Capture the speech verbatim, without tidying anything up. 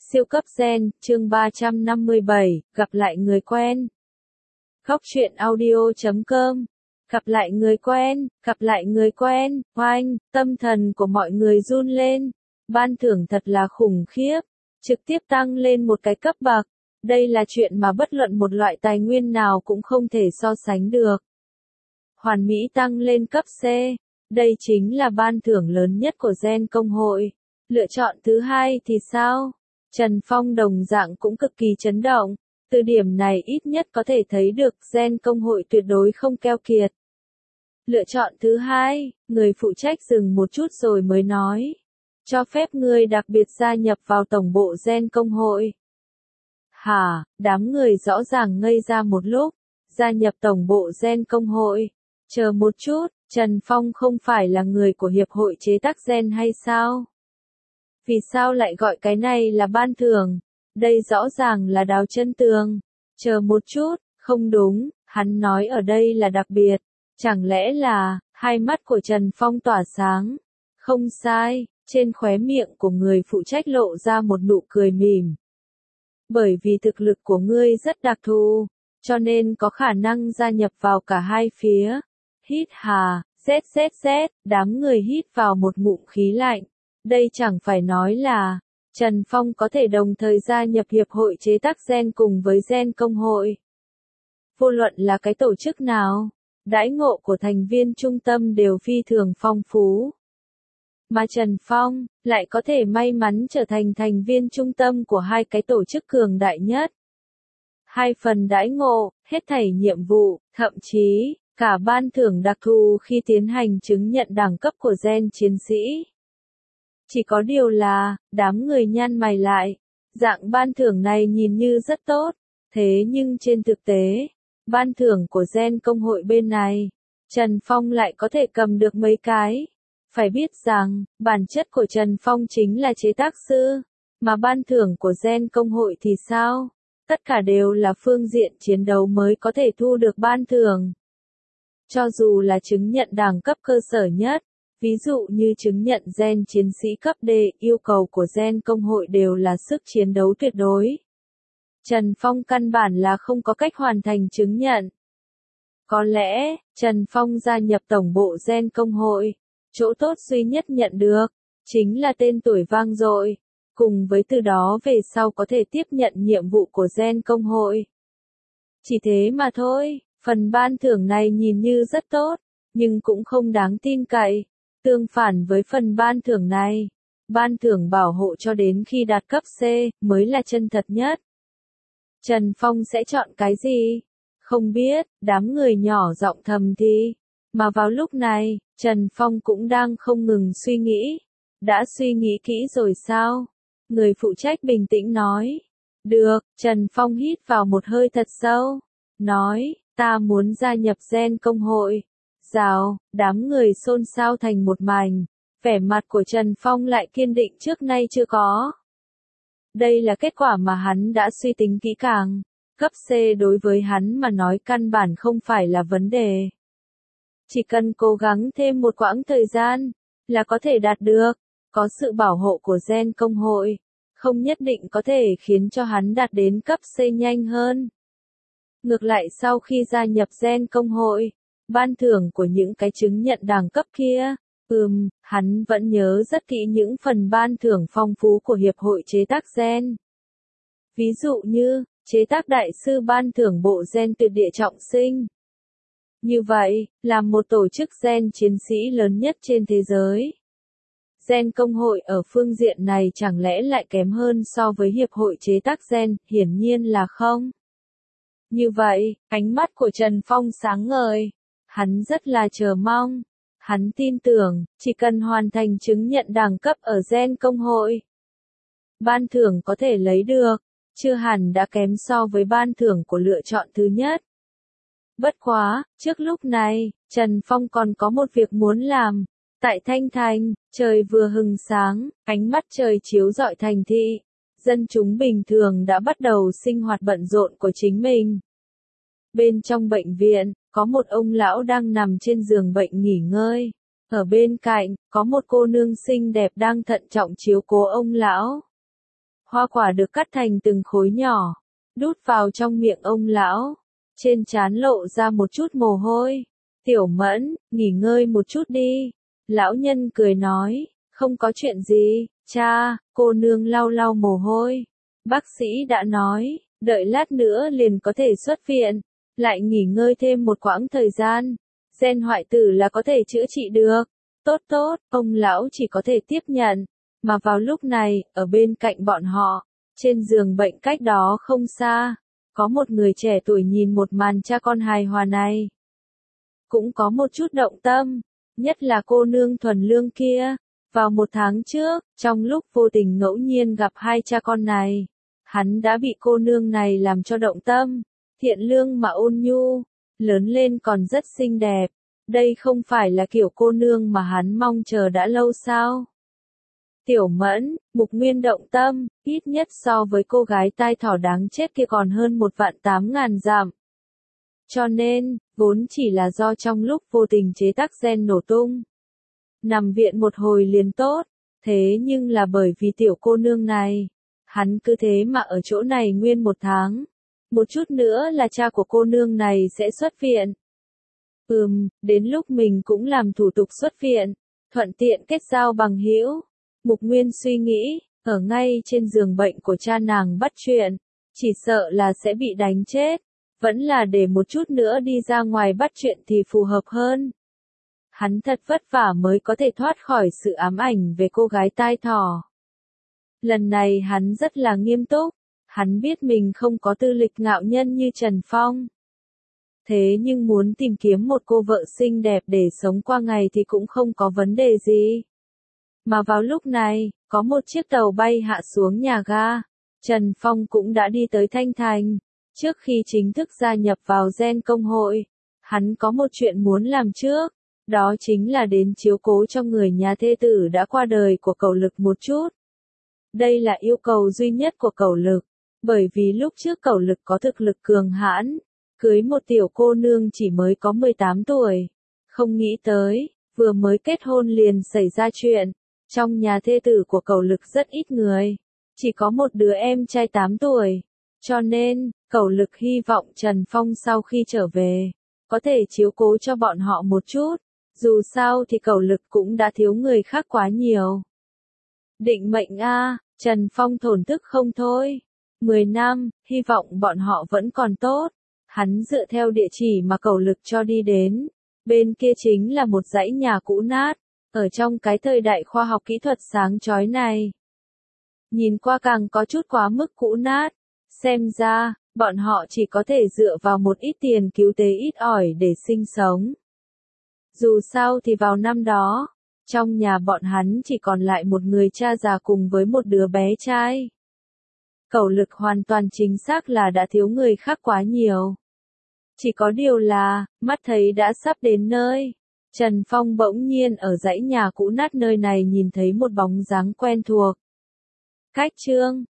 Siêu cấp gen, chương ba trăm năm mươi bảy, gặp lại người quen. Góc truyện audio chấm com. Gặp lại người quen, gặp lại người quen, oanh, tâm thần của mọi người run lên. Ban thưởng thật là khủng khiếp, trực tiếp tăng lên một cái cấp bậc. Đây là chuyện mà bất luận một loại tài nguyên nào cũng không thể so sánh được. Hoàn mỹ tăng lên cấp C, đây chính là ban thưởng lớn nhất của gen công hội. Lựa chọn thứ hai thì sao? Trần Phong đồng dạng cũng cực kỳ chấn động, từ điểm này ít nhất có thể thấy được gen công hội tuyệt đối không keo kiệt. Lựa chọn thứ hai, người phụ trách dừng một chút rồi mới nói. Cho phép ngươi đặc biệt gia nhập vào tổng bộ gen công hội. Hả, đám người rõ ràng ngây ra một lúc, gia nhập tổng bộ gen công hội. Chờ một chút, Trần Phong không phải là người của Hiệp hội chế tác gen hay sao? Vì sao lại gọi cái này là ban thưởng? Đây rõ ràng là đào chân tường. Chờ một chút, không đúng, hắn nói ở đây là đặc biệt. Chẳng lẽ là, hai mắt của Trần Phong tỏa sáng? Không sai, trên khóe miệng của người phụ trách lộ ra một nụ cười mỉm. Bởi vì thực lực của ngươi rất đặc thù, cho nên có khả năng gia nhập vào cả hai phía. Hít hà, rét rét rét, đám người hít vào một ngụm khí lạnh. Đây chẳng phải nói là, Trần Phong có thể đồng thời gia nhập Hiệp hội chế tác gen cùng với gen công hội. Vô luận là cái tổ chức nào, đãi ngộ của thành viên trung tâm đều phi thường phong phú. Mà Trần Phong, lại có thể may mắn trở thành thành viên trung tâm của hai cái tổ chức cường đại nhất. Hai phần đãi ngộ, hết thảy nhiệm vụ, thậm chí, cả ban thưởng đặc thù khi tiến hành chứng nhận đẳng cấp của gen chiến sĩ. Chỉ có điều là, đám người nhăn mày lại, dạng ban thưởng này nhìn như rất tốt, thế nhưng trên thực tế, ban thưởng của gen công hội bên này, Trần Phong lại có thể cầm được mấy cái. Phải biết rằng, bản chất của Trần Phong chính là chế tác sư, mà ban thưởng của gen công hội thì sao? Tất cả đều là phương diện chiến đấu mới có thể thu được ban thưởng. Cho dù là chứng nhận đẳng cấp cơ sở nhất, ví dụ như chứng nhận gen chiến sĩ cấp D, yêu cầu của gen công hội đều là sức chiến đấu tuyệt đối. Trần Phong căn bản là không có cách hoàn thành chứng nhận. Có lẽ, Trần Phong gia nhập tổng bộ gen công hội, chỗ tốt duy nhất nhận được, chính là tên tuổi vang dội, cùng với từ đó về sau có thể tiếp nhận nhiệm vụ của gen công hội. Chỉ thế mà thôi, phần ban thưởng này nhìn như rất tốt, nhưng cũng không đáng tin cậy. Tương phản với phần ban thưởng này, ban thưởng bảo hộ cho đến khi đạt cấp C, mới là chân thật nhất. Trần Phong sẽ chọn cái gì? Không biết, đám người nhỏ giọng thầm thì. Mà vào lúc này, Trần Phong cũng đang không ngừng suy nghĩ. Đã suy nghĩ kỹ rồi sao? Người phụ trách bình tĩnh nói. Được, Trần Phong hít vào một hơi thật sâu. Nói, ta muốn gia nhập gen công hội. Rào, đám người xôn xao thành một mảnh, vẻ mặt của Trần Phong lại kiên định trước nay chưa có. Đây là kết quả mà hắn đã suy tính kỹ càng, cấp C đối với hắn mà nói căn bản không phải là vấn đề. Chỉ cần cố gắng thêm một quãng thời gian, là có thể đạt được, có sự bảo hộ của gen công hội, không nhất định có thể khiến cho hắn đạt đến cấp C nhanh hơn. Ngược lại sau khi gia nhập gen công hội, ban thưởng của những cái chứng nhận đẳng cấp kia, ừm, hắn vẫn nhớ rất kỹ những phần ban thưởng phong phú của Hiệp hội chế tác gen. Ví dụ như, chế tác đại sư ban thưởng bộ gen tuyệt địa trọng sinh. Như vậy, là một tổ chức gen chiến sĩ lớn nhất trên thế giới. Gen công hội ở phương diện này chẳng lẽ lại kém hơn so với Hiệp hội chế tác gen, hiển nhiên là không. Như vậy, ánh mắt của Trần Phong sáng ngời. Hắn rất là chờ mong. Hắn tin tưởng, chỉ cần hoàn thành chứng nhận đẳng cấp ở gen công hội, ban thưởng có thể lấy được, chưa hẳn đã kém so với ban thưởng của lựa chọn thứ nhất. Bất quá, trước lúc này, Trần Phong còn có một việc muốn làm. Tại Thanh Thành, trời vừa hừng sáng, ánh mắt trời chiếu rọi thành thị. Dân chúng bình thường đã bắt đầu sinh hoạt bận rộn của chính mình. Bên trong bệnh viện, có một ông lão đang nằm trên giường bệnh nghỉ ngơi. Ở bên cạnh, có một cô nương xinh đẹp đang thận trọng chiếu cố ông lão. Hoa quả được cắt thành từng khối nhỏ, đút vào trong miệng ông lão. Trên trán lộ ra một chút mồ hôi. Tiểu Mẫn, nghỉ ngơi một chút đi. Lão nhân cười nói, không có chuyện gì, cha. Cô nương lau lau mồ hôi. Bác sĩ đã nói, đợi lát nữa liền có thể xuất viện. Lại nghỉ ngơi thêm một quãng thời gian. Gen hoại tử là có thể chữa trị được. Tốt tốt, ông lão chỉ có thể tiếp nhận. Mà vào lúc này, ở bên cạnh bọn họ, trên giường bệnh cách đó không xa, có một người trẻ tuổi nhìn một màn cha con hài hòa này. Cũng có một chút động tâm, nhất là cô nương thuần lương kia. Vào một tháng trước, trong lúc vô tình ngẫu nhiên gặp hai cha con này, hắn đã bị cô nương này làm cho động tâm. Thiện lương mà ôn nhu, lớn lên còn rất xinh đẹp. Đây không phải là kiểu cô nương mà hắn mong chờ đã lâu sao? Tiểu Mẫn, Mục Nguyên động tâm, ít nhất so với cô gái tai thỏ đáng chết kia còn hơn một vạn tám ngàn dặm. Cho nên, vốn chỉ là do trong lúc vô tình chế tác gen nổ tung. Nằm viện một hồi liền tốt, thế nhưng là bởi vì tiểu cô nương này, hắn cứ thế mà ở chỗ này nguyên một tháng. Một chút nữa là cha của cô nương này sẽ xuất viện. Ừm, đến lúc mình cũng làm thủ tục xuất viện, thuận tiện kết giao bằng hữu. Mục Nguyên suy nghĩ, ở ngay trên giường bệnh của cha nàng bắt chuyện, chỉ sợ là sẽ bị đánh chết, vẫn là để một chút nữa đi ra ngoài bắt chuyện thì phù hợp hơn. Hắn thật vất vả mới có thể thoát khỏi sự ám ảnh về cô gái tai thỏ. Lần này hắn rất là nghiêm túc, hắn biết mình không có tư lịch ngạo nhân như Trần Phong. Thế nhưng muốn tìm kiếm một cô vợ xinh đẹp để sống qua ngày thì cũng không có vấn đề gì. Mà vào lúc này, có một chiếc tàu bay hạ xuống nhà ga. Trần Phong cũng đã đi tới Thanh Thành. Trước khi chính thức gia nhập vào Gen Công hội, hắn có một chuyện muốn làm trước. Đó chính là đến chiếu cố cho người nhà thê tử đã qua đời của Cẩu Lực một chút. Đây là yêu cầu duy nhất của Cẩu Lực. Bởi vì lúc trước Cẩu Lực có thực lực cường hãn, cưới một tiểu cô nương chỉ mới có mười tám tuổi. Không nghĩ tới, vừa mới kết hôn liền xảy ra chuyện. Trong nhà thê tử của Cẩu Lực rất ít người, chỉ có một đứa em trai tám tuổi. Cho nên, Cẩu Lực hy vọng Trần Phong sau khi trở về, có thể chiếu cố cho bọn họ một chút. Dù sao thì Cẩu Lực cũng đã thiếu người khác quá nhiều. Định mệnh a, Trần Phong thổn thức không thôi. Mười năm, hy vọng bọn họ vẫn còn tốt. Hắn dựa theo địa chỉ mà Cẩu Lực cho đi đến. Bên kia chính là một dãy nhà cũ nát. Ở trong cái thời đại khoa học kỹ thuật sáng chói này, nhìn qua càng có chút quá mức cũ nát. Xem ra, bọn họ chỉ có thể dựa vào một ít tiền cứu tế ít ỏi để sinh sống. Dù sao thì vào năm đó, trong nhà bọn hắn chỉ còn lại một người cha già cùng với một đứa bé trai. Cẩu Lực hoàn toàn chính xác là đã thiếu người khác quá nhiều. Chỉ có điều là, mắt thấy đã sắp đến nơi. Trần Phong bỗng nhiên ở dãy nhà cũ nát nơi này nhìn thấy một bóng dáng quen thuộc. Cách chương